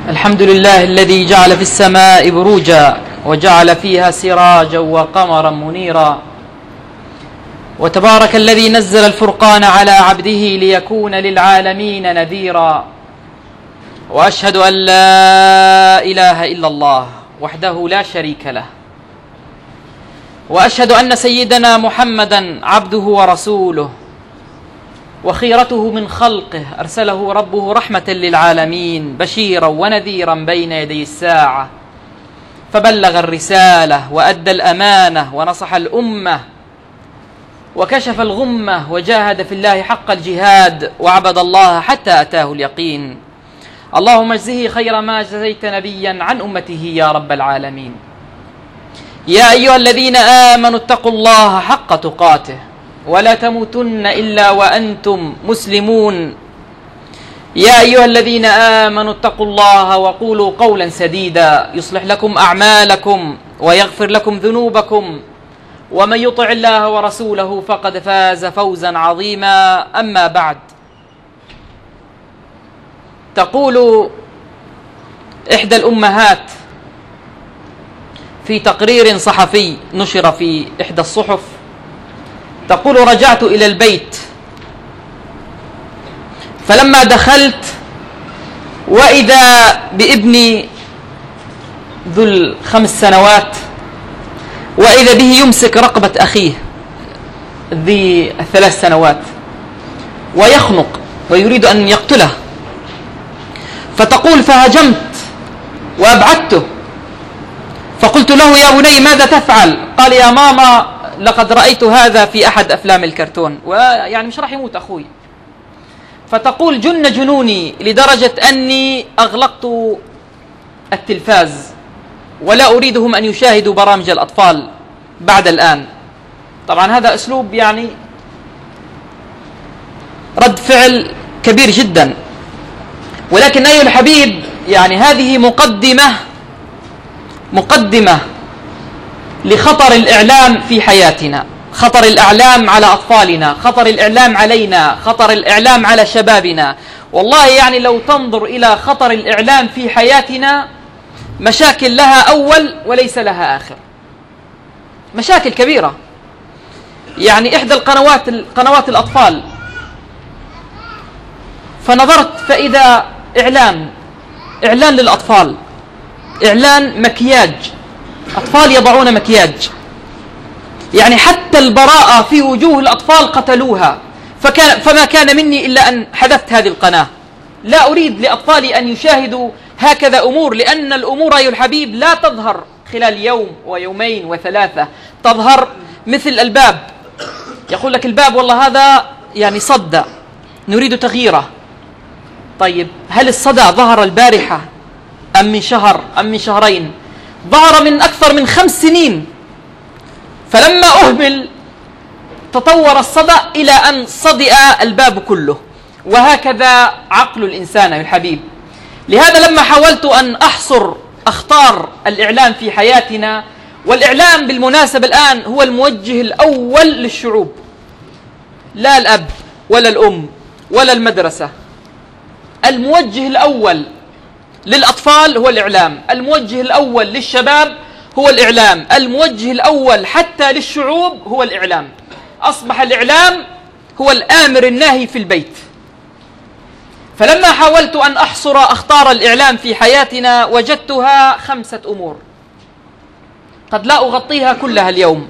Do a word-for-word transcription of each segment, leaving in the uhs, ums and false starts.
الحمد لله الذي جعل في السماء بروجا وجعل فيها سراجا وقمرا منيرا، وتبارك الذي نزل الفرقان على عبده ليكون للعالمين نذيرا. وأشهد أن لا إله إلا الله وحده لا شريك له، وأشهد أن سيدنا محمدا عبده ورسوله وخيرته من خلقه، أرسله ربه رحمة للعالمين بشيرا ونذيرا بين يدي الساعة، فبلغ الرسالة وأدى الأمانة ونصح الأمة وكشف الغمة وجاهد في الله حق الجهاد وعبد الله حتى أتاه اليقين. اللهم اجزه خير ما جزيت نبيا عن أمته يا رب العالمين. يا أيها الذين آمنوا اتقوا الله حق تقاته ولا تموتن إلا وأنتم مسلمون. يا أيها الذين آمنوا اتقوا الله وقولوا قولا سديدا يصلح لكم أعمالكم ويغفر لكم ذنوبكم، ومن يطع الله ورسوله فقد فاز فوزا عظيما. أما بعد، تقول إحدى الأمهات في تقرير صحفي نشر في إحدى الصحف، تقول: رجعت إلى البيت فلما دخلت وإذا بابني ذو الخمس سنوات وإذا به يمسك رقبة أخيه ذي الثلاث سنوات ويخنق ويريد أن يقتله، فتقول: فهجمت وأبعدته فقلت له: يا بني ماذا تفعل؟ قال: يا ماما لقد رأيت هذا في أحد أفلام الكرتون، ويعني مش راح يموت أخوي. فتقول: جن جنوني لدرجة أني أغلقت التلفاز ولا أريدهم أن يشاهدوا برامج الأطفال بعد الآن. طبعا هذا أسلوب يعني رد فعل كبير جدا، ولكن أيها الحبيب، يعني هذه مقدمة مقدمة لخطر الإعلام في حياتنا، خطر الإعلام على أطفالنا، خطر الإعلام علينا، خطر الإعلام على شبابنا. والله يعني لو تنظر إلى خطر الإعلام في حياتنا، مشاكل لها أول وليس لها آخر، مشاكل كبيرة. يعني إحدى القنوات قنوات الأطفال، فنظرت فإذا إعلان إعلان للأطفال، إعلان مكياج، أطفال يضعون مكياج، يعني حتى البراءة في وجوه الأطفال قتلوها. فكان فما كان مني إلا أن حذفت هذه القناة. لا أريد لأطفالي أن يشاهدوا هكذا أمور، لأن الأمور أيها الحبيب لا تظهر خلال يوم ويومين وثلاثة، تظهر مثل الباب. يقول لك الباب والله هذا يعني صدى، نريد تغييره. طيب هل الصدى ظهر البارحة أم من شهر أم من شهرين؟ ظهر من أكثر من خمس سنين. فلما أهمل تطور الصدى إلى أن صدئ الباب كله. وهكذا عقل الإنسان يا الحبيب. لهذا لما حاولت أن أحصر أخطار الإعلام في حياتنا، والإعلام بالمناسبة الآن هو الموجه الأول للشعوب، لا الأب ولا الأم ولا المدرسة. الموجه الأول للأطفال هو الإعلام، الموجه الأول للشباب هو الإعلام، الموجه الأول حتى للشعوب هو الإعلام. أصبح الإعلام هو الآمر الناهي في البيت. فلما حاولت أن أحصر أخطار الإعلام في حياتنا وجدتها خمسة أمور، قد لا أغطيها كلها اليوم.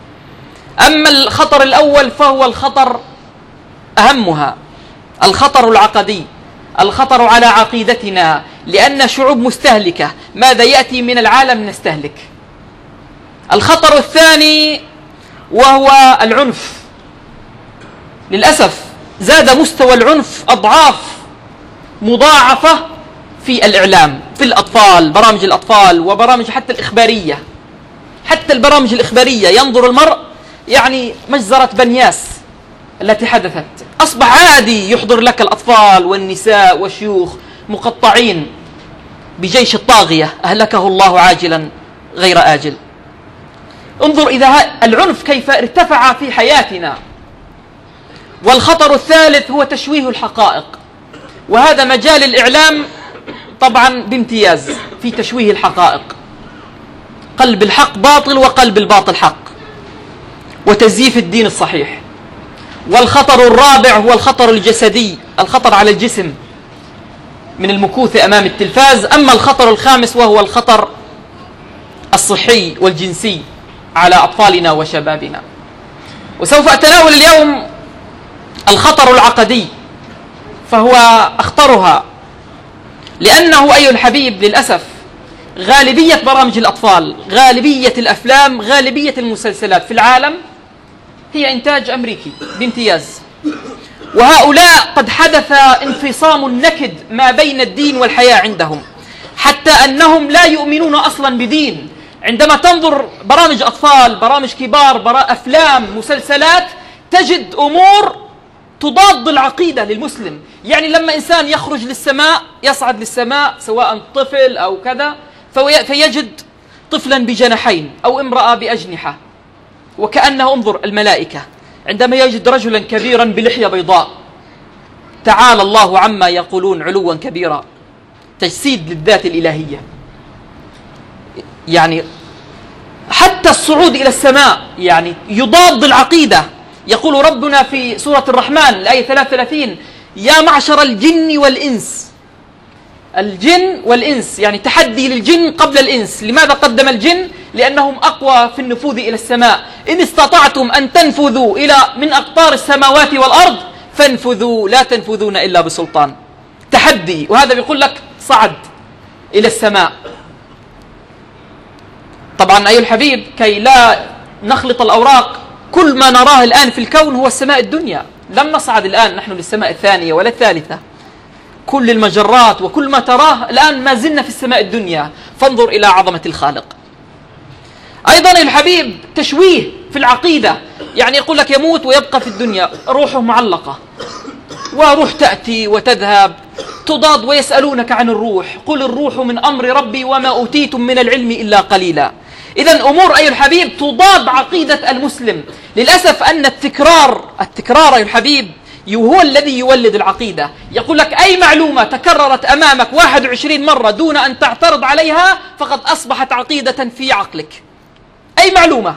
أما الخطر الأول فهو الخطر أهمها، الخطر العقدي، الخطر على عقيدتنا، لأن شعوب مستهلكة، ماذا يأتي من العالم نستهلك. الخطر الثاني وهو العنف. للأسف زاد مستوى العنف أضعاف مضاعفة في الإعلام، في الأطفال، برامج الأطفال وبرامج حتى الإخبارية. حتى البرامج الإخبارية ينظر المرء يعني مجزرة بنياس التي حدثت، أصبح عادي يحضر لك الأطفال والنساء والشيوخ مقطعين بجيش الطاغية أهلكه الله عاجلا غير آجل. انظر إذا العنف كيف ارتفع في حياتنا. والخطر الثالث هو تشويه الحقائق، وهذا مجال الإعلام طبعا بامتياز في تشويه الحقائق، قلب الحق باطل وقلب الباطل حق، وتزييف الدين الصحيح. والخطر الرابع هو الخطر الجسدي، الخطر على الجسم من المكوث أمام التلفاز. أما الخطر الخامس وهو الخطر الصحي والجنسي على أطفالنا وشبابنا. وسوف أتناول اليوم الخطر العقدي، فهو أخطرها، لأنه أيها الحبيب للأسف غالبية برامج الأطفال، غالبية الأفلام، غالبية المسلسلات في العالم هي إنتاج أمريكي بامتياز. وهؤلاء قد حدث انفصام نكد ما بين الدين والحياة عندهم، حتى أنهم لا يؤمنون أصلا بدين. عندما تنظر برامج أطفال، برامج كبار، برا أفلام، مسلسلات، تجد أمور تضاد العقيدة للمسلم. يعني لما إنسان يخرج للسماء، يصعد للسماء سواء طفل أو كذا، فيجد طفلا بجناحين أو امرأة بأجنحة، وكأنه انظر الملائكة. عندما يجد رجلا كبيرا بلحية بيضاء، تعالى الله عما يقولون علوا كبيرا، تجسيد للذات الإلهية. يعني حتى الصعود إلى السماء يعني يضاد العقيدة. يقول ربنا في سورة الرحمن الآية ثلاثة وثلاثين: يا معشر الجن والإنس. الجن والإنس يعني تحدي للجن قبل الإنس. لماذا قدم الجن؟ لأنهم أقوى في النفوذ إلى السماء. إن استطعتم أن تنفذوا إلى من أقطار السماوات والأرض فانفذوا لا تنفذون إلا بسلطان. تحدي، وهذا بيقول لك صعد إلى السماء. طبعا أيها الحبيب، كي لا نخلط الأوراق، كل ما نراه الآن في الكون هو السماء الدنيا. لم نصعد الآن نحن للسماء الثانية ولا الثالثة. كل المجرات وكل ما تراه الآن ما زلنا في السماء الدنيا. فانظر إلى عظمة الخالق. أيضا يا الحبيب تشويه في العقيدة، يعني يقول لك يموت ويبقى في الدنيا، روحه معلقة، وروح تأتي وتذهب، تضاد. ويسألونك عن الروح، قل الروح من أمر ربي وما أوتيتم من العلم إلا قليلا. إذن أمور أيها الحبيب تضاد عقيدة المسلم. للأسف أن التكرار التكرار أيها الحبيب هو الذي يولد العقيدة. يقول لك أي معلومة تكررت أمامك واحد وعشرين مرة دون أن تعترض عليها فقد أصبحت عقيدة في عقلك. أي معلومة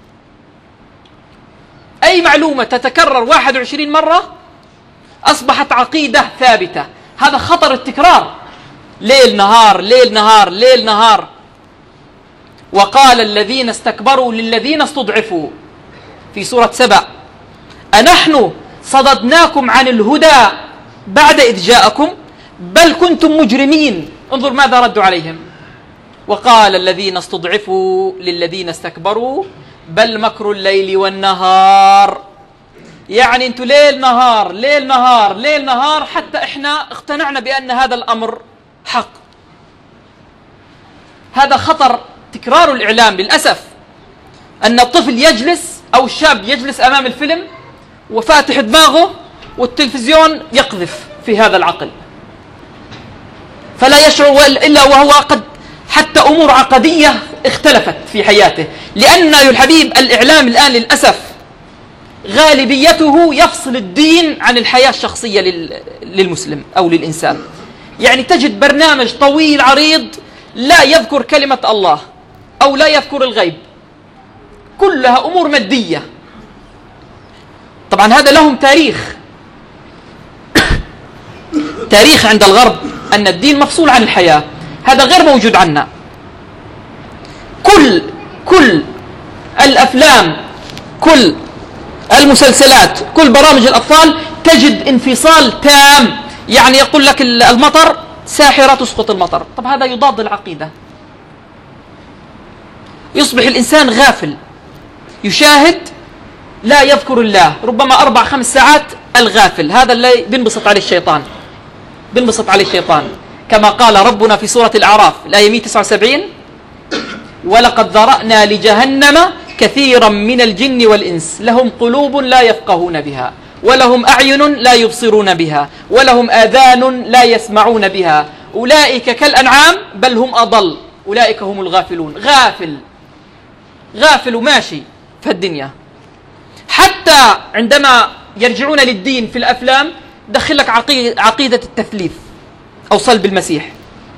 أي معلومة تتكرر واحد وعشرين مرة أصبحت عقيدة ثابتة. هذا خطر التكرار، ليل نهار ليل نهار ليل نهار. وقال الذين استكبروا للذين استضعفوا في سورة سبأ: أنحن صددناكم عن الهدى بعد إذ جاءكم بل كنتم مجرمين. انظر ماذا ردوا عليهم: وقال الذين استضعفوا للذين استكبروا بل مكر الليل والنهار. يعني انتوا ليل نهار ليل نهار ليل نهار حتى احنا اقتنعنا بأن هذا الأمر حق. هذا خطر تكرار الإعلام. للأسف أن الطفل يجلس أو الشاب يجلس أمام الفيلم وفاتح دماغه والتلفزيون يقذف في هذا العقل، فلا يشعر إلا وهو قد حتى أمور عقدية اختلفت في حياته. لأن يا الحبيب الإعلام الآن للأسف غالبيته يفصل الدين عن الحياة الشخصية للمسلم أو للإنسان. يعني تجد برنامج طويل عريض لا يذكر كلمة الله أو لا يذكر الغيب، كلها أمور مادية. طبعا هذا لهم تاريخ تاريخ عند الغرب أن الدين مفصول عن الحياة. هذا غير موجود عنا. كل كل الأفلام، كل المسلسلات، كل برامج الأطفال تجد انفصال تام. يعني يقول لك المطر ساحرة تسقط المطر. طب هذا يضاد العقيدة. يصبح الإنسان غافل، يشاهد لا يذكر الله، ربما أربع خمس ساعات. الغافل هذا اللي بينبسط عليه الشيطان بينبسط عليه الشيطان كما قال ربنا في سورة الأعراف الآية مئة وتسعة وسبعين: ولقد ذرأنا لجهنم كثيرا من الجن والإنس لهم قلوب لا يفقهون بها ولهم أعين لا يبصرون بها ولهم آذان لا يسمعون بها أولئك كالأنعام بل هم أضل أولئك هم الغافلون. غافل غافل وماشي في الدنيا. حتى عندما يرجعون للدين في الأفلام دخل لك عقيدة التثليث أو صلب المسيح.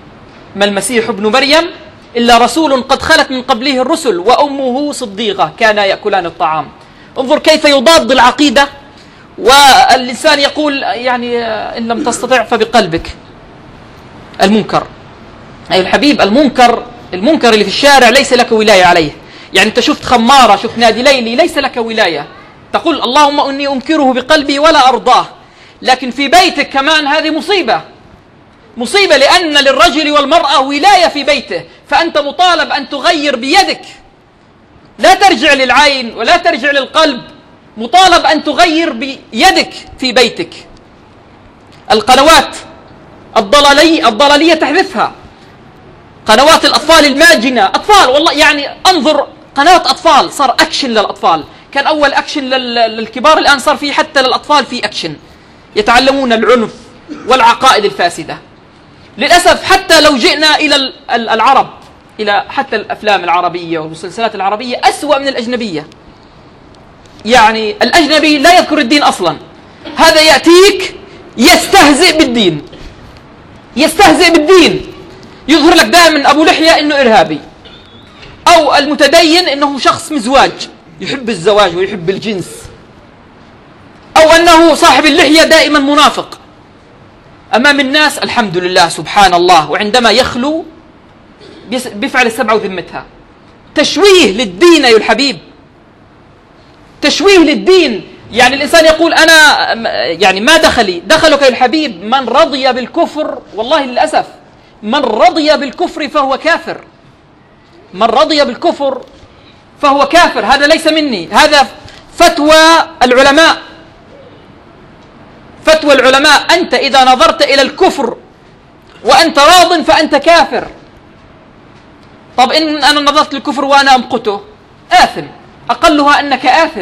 ما المسيح ابن مريم إلا رسول قد خلت من قبله الرسل وأمه صديقة كانا يأكلان الطعام. انظر كيف يضاد العقيدة، والإنسان يقول يعني إن لم تستطع فبقلبك. المنكر أي الحبيب، المنكر المنكر اللي في الشارع ليس لك ولاية عليه. يعني أنت شفت خمارة، شفت نادي ليلي، ليس لك ولاية، تقول اللهم إني أنكره بقلبي ولا أرضاه. لكن في بيتك كمان هذه مصيبة، مصيبة، لأن للرجل والمرأة ولاية في بيته، فأنت مطالب أن تغير بيدك، لا ترجع للعين ولا ترجع للقلب، مطالب أن تغير بيدك في بيتك. القنوات الضلالية الضلالية تحذفها، قنوات الأطفال الماجنة، أطفال والله يعني انظر قناة أطفال، صار أكشن للأطفال، كان أول أكشن للكبار، الآن صار في حتى للأطفال في أكشن، يتعلمون العنف والعقائد الفاسدة. للأسف حتى لو جئنا إلى العرب، إلى حتى الأفلام العربية والمسلسلات العربية أسوأ من الأجنبية. يعني الأجنبي لا يذكر الدين أصلا، هذا يأتيك يستهزئ بالدين، يستهزئ بالدين، يظهر لك دائما أبو لحية إنه إرهابي، أو المتدين إنه شخص مزواج يحب الزواج ويحب الجنس، أو أنه صاحب اللحية دائما منافق أمام الناس، الحمد لله سبحان الله، وعندما يخلو بيفعل السبعة وذمتها. تشويه للدين أيها الحبيب، تشويه للدين. يعني الإنسان يقول أنا يعني ما دخلي، دخلك يا الحبيب من رضي بالكفر، والله للأسف من رضي بالكفر فهو كافر، من رضي بالكفر فهو كافر. هذا ليس مني، هذا فتوى العلماء، فتوى العلماء. أنت إذا نظرت إلى الكفر وأنت راض فأنت كافر. طب إن أنا نظرت للكفر وأنا أمقته آثم، أقلها أنك آثم.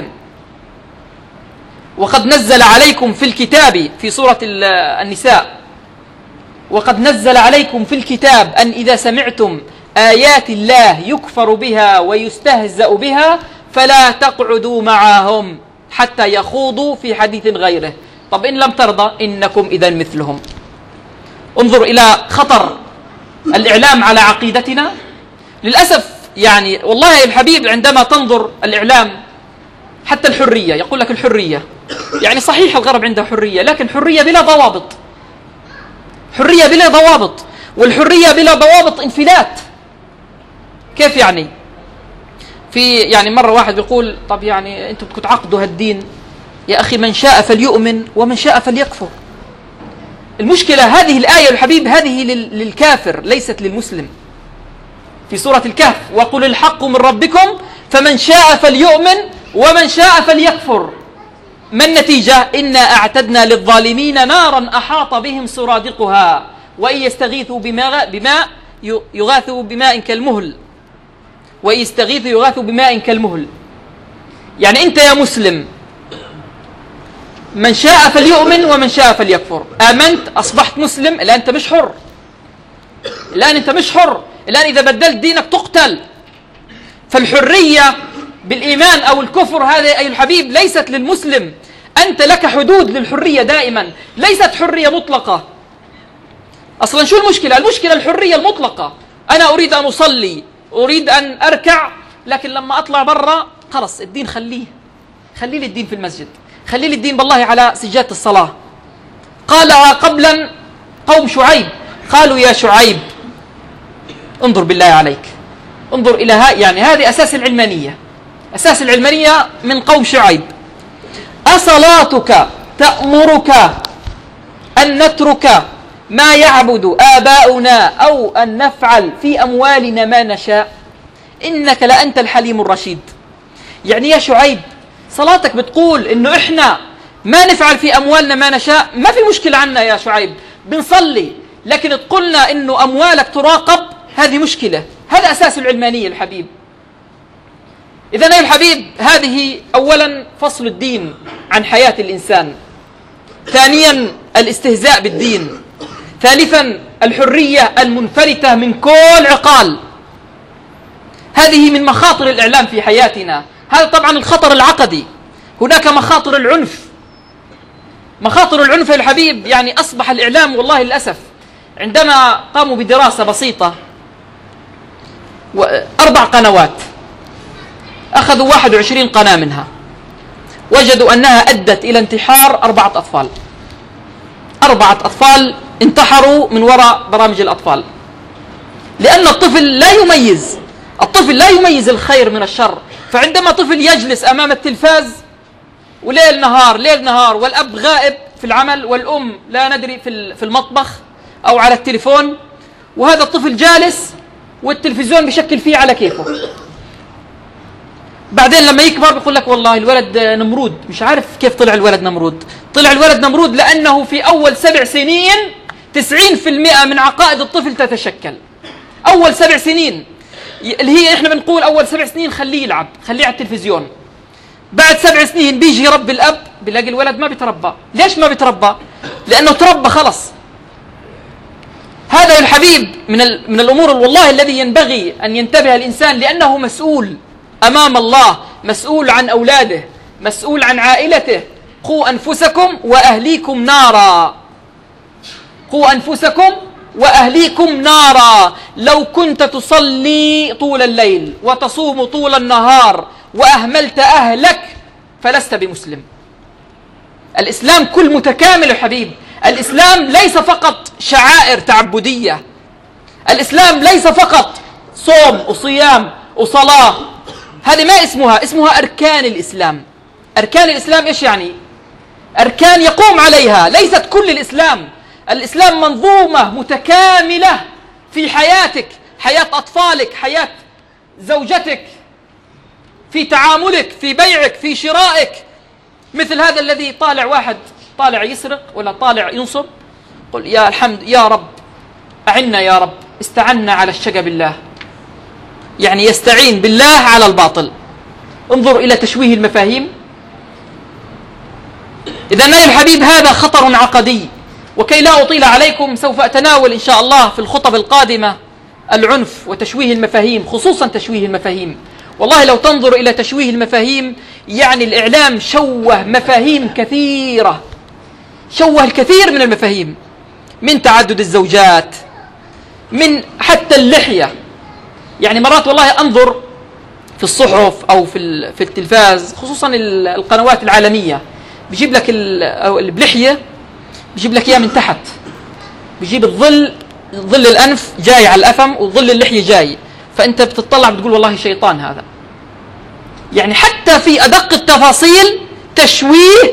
وقد نزل عليكم في الكتاب في سورة النساء، وقد نزل عليكم في الكتاب أن إذا سمعتم آيات الله يكفر بها ويستهزأ بها فلا تقعدوا معهم حتى يخوضوا في حديث غيره. طب إن لم ترضى إنكم إذا مثلهم. انظر إلى خطر الإعلام على عقيدتنا. للأسف يعني والله يا الحبيب عندما تنظر الإعلام، حتى الحرية، يقول لك الحرية، يعني صحيح الغرب عنده حرية، لكن حرية بلا ضوابط، حرية بلا ضوابط، والحرية بلا ضوابط انفلات. كيف يعني؟ في يعني مرة واحد بيقول طب يعني أنتم بدكم تعقدوا هالدين، يا أخي من شاء فليؤمن ومن شاء فليكفر. المشكلة هذه الآية الحبيب هذه للكافر ليست للمسلم. في سورة الكهف وقل الحق من ربكم فمن شاء فليؤمن ومن شاء فليكفر. ما النتيجة؟ إنا أعتدنا للظالمين نارا أحاط بهم سرادقها وإن يستغيثوا بماء, بماء يغاثوا بماء كالمهل وإن يستغيثوا يغاثوا بماء كالمهل. يعني أنت يا مسلم من شاء فليؤمن ومن شاء فليكفر. آمنت أصبحت مسلم، الآن أنت مش حر، الآن أنت مش حر، الآن إذا بدلت دينك تقتل. فالحرية بالإيمان أو الكفر هذا أي الحبيب ليست للمسلم. أنت لك حدود للحرية دائما، ليست حرية مطلقة. أصلا شو المشكلة؟ المشكلة الحرية المطلقة. أنا أريد أن أصلي، أريد أن أركع، لكن لما أطلع برا خلص الدين خليه، خلي لي الدين في المسجد، خلي لي الدين بالله على سجادة الصلاة. قالها قبلا قوم شعيب، قالوا يا شعيب انظر بالله عليك، انظر إلى ها يعني هذه أساس العلمانية، أساس العلمانية من قوم شعيب. أصلاتك تأمرك أن نترك ما يعبد آباؤنا أو أن نفعل في أموالنا ما نشاء إنك لأنت الحليم الرشيد. يعني يا شعيب صلاتك بتقول إنه إحنا ما نفعل في أموالنا ما نشاء، ما في مشكلة عنا يا شعيب، بنصلي، لكن تقولنا إنه أموالك تراقب، هذه مشكلة. هذا أساس العلمانية الحبيب. إذن يا الحبيب هذه أولا فصل الدين عن حياة الإنسان، ثانيا الاستهزاء بالدين، ثالثا الحرية المنفلتة من كل عقال. هذه من مخاطر الإعلام في حياتنا. هذا طبعا الخطر العقدي. هناك مخاطر العنف، مخاطر العنف يا الحبيب. يعني أصبح الإعلام والله للأسف عندما قاموا بدراسة بسيطة أربع قنوات، أخذوا واحد وعشرين قناة منها، وجدوا أنها أدت إلى انتحار أربعة أطفال. أربعة أطفال انتحروا من وراء برامج الأطفال، لأن الطفل لا يميز الطفل لا يميز الخير من الشر. فعندما طفل يجلس أمام التلفاز وليل نهار ليل نهار والأب غائب في العمل والأم لا ندري في المطبخ أو على التليفون، وهذا الطفل جالس والتلفزيون بشكل فيه على كيفه، بعدين لما يكبر بيقول لك والله الولد نمرود. مش عارف كيف طلع الولد نمرود. طلع الولد نمرود لأنه في أول سبع سنين تسعين بالمئة من عقائد الطفل تتشكل. أول سبع سنين اللي هي إحنا بنقول أول سبع سنين خليه يلعب، خليه على التلفزيون. بعد سبع سنين بيجي يربي الأب بيلاقي الولد ما بيتربى. ليش ما بيتربى؟ لأنه تربى خلص. هذا يا الحبيب من من الأمور والله الذي ينبغي أن ينتبه الإنسان، لأنه مسؤول أمام الله، مسؤول عن أولاده، مسؤول عن عائلته. قوا أنفسكم وأهليكم نارا، قوا أنفسكم وأهليكم نارا. لو كنت تصلي طول الليل وتصوم طول النهار وأهملت أهلك فلست بمسلم. الإسلام كل متكامل يا حبيب. الإسلام ليس فقط شعائر تعبدية، الإسلام ليس فقط صوم وصيام وصلاة، هذه ما اسمها، اسمها أركان الإسلام. أركان الإسلام إيش يعني؟ أركان يقوم عليها، ليست كل الإسلام. الإسلام منظومة متكاملة في حياتك، حياة أطفالك، حياة زوجتك، في تعاملك، في بيعك، في شرائك. مثل هذا الذي طالع واحد طالع يسرق ولا طالع ينصب، قل يا الحمد يا رب أعنا يا رب، استعنا على الشقى بالله، يعني يستعين بالله على الباطل. انظر إلى تشويه المفاهيم. إذا يا الحبيب هذا خطر عقدي. وكي لا أطيل عليكم سوف أتناول إن شاء الله في الخطب القادمة العنف وتشويه المفاهيم، خصوصا تشويه المفاهيم. والله لو تنظر إلى تشويه المفاهيم، يعني الإعلام شوه مفاهيم كثيرة، شوه الكثير من المفاهيم، من تعدد الزوجات، من حتى اللحية. يعني مرات والله أنظر في الصحف أو في في التلفاز، خصوصا القنوات العالمية، بيجيب لك اللحية، بيجيب لك إياه من تحت، بيجيب الظل، ظل الأنف جاي على الأفم وظل اللحية جاي، فأنت بتطلع بتقول والله شيطان هذا. يعني حتى في أدق التفاصيل تشويه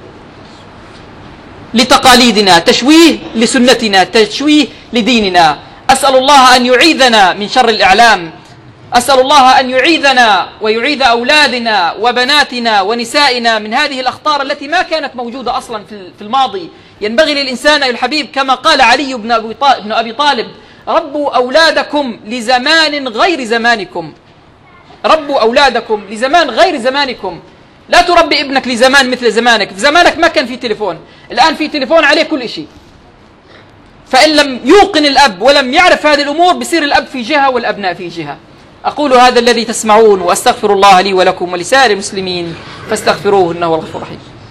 لتقاليدنا، تشويه لسنتنا، تشويه لديننا. أسأل الله أن يعيذنا من شر الإعلام، أسأل الله أن يعيذنا ويعيذ أولادنا وبناتنا ونسائنا من هذه الأخطار التي ما كانت موجودة أصلا في الماضي. ينبغي للإنسان أيها الحبيب كما قال علي بن أبي طالب: ربوا أولادكم لزمان غير زمانكم، ربوا أولادكم لزمان غير زمانكم. لا تربي ابنك لزمان مثل زمانك. في زمانك ما كان في تليفون، الآن في تليفون عليه كل شيء. فإن لم يوقن الأب ولم يعرف هذه الأمور بصير الأب في جهة والأبناء في جهة. أقول هذا الذي تسمعون وأستغفر الله لي ولكم ولسائر المسلمين فاستغفروه إنه هو الغفور الرحيم.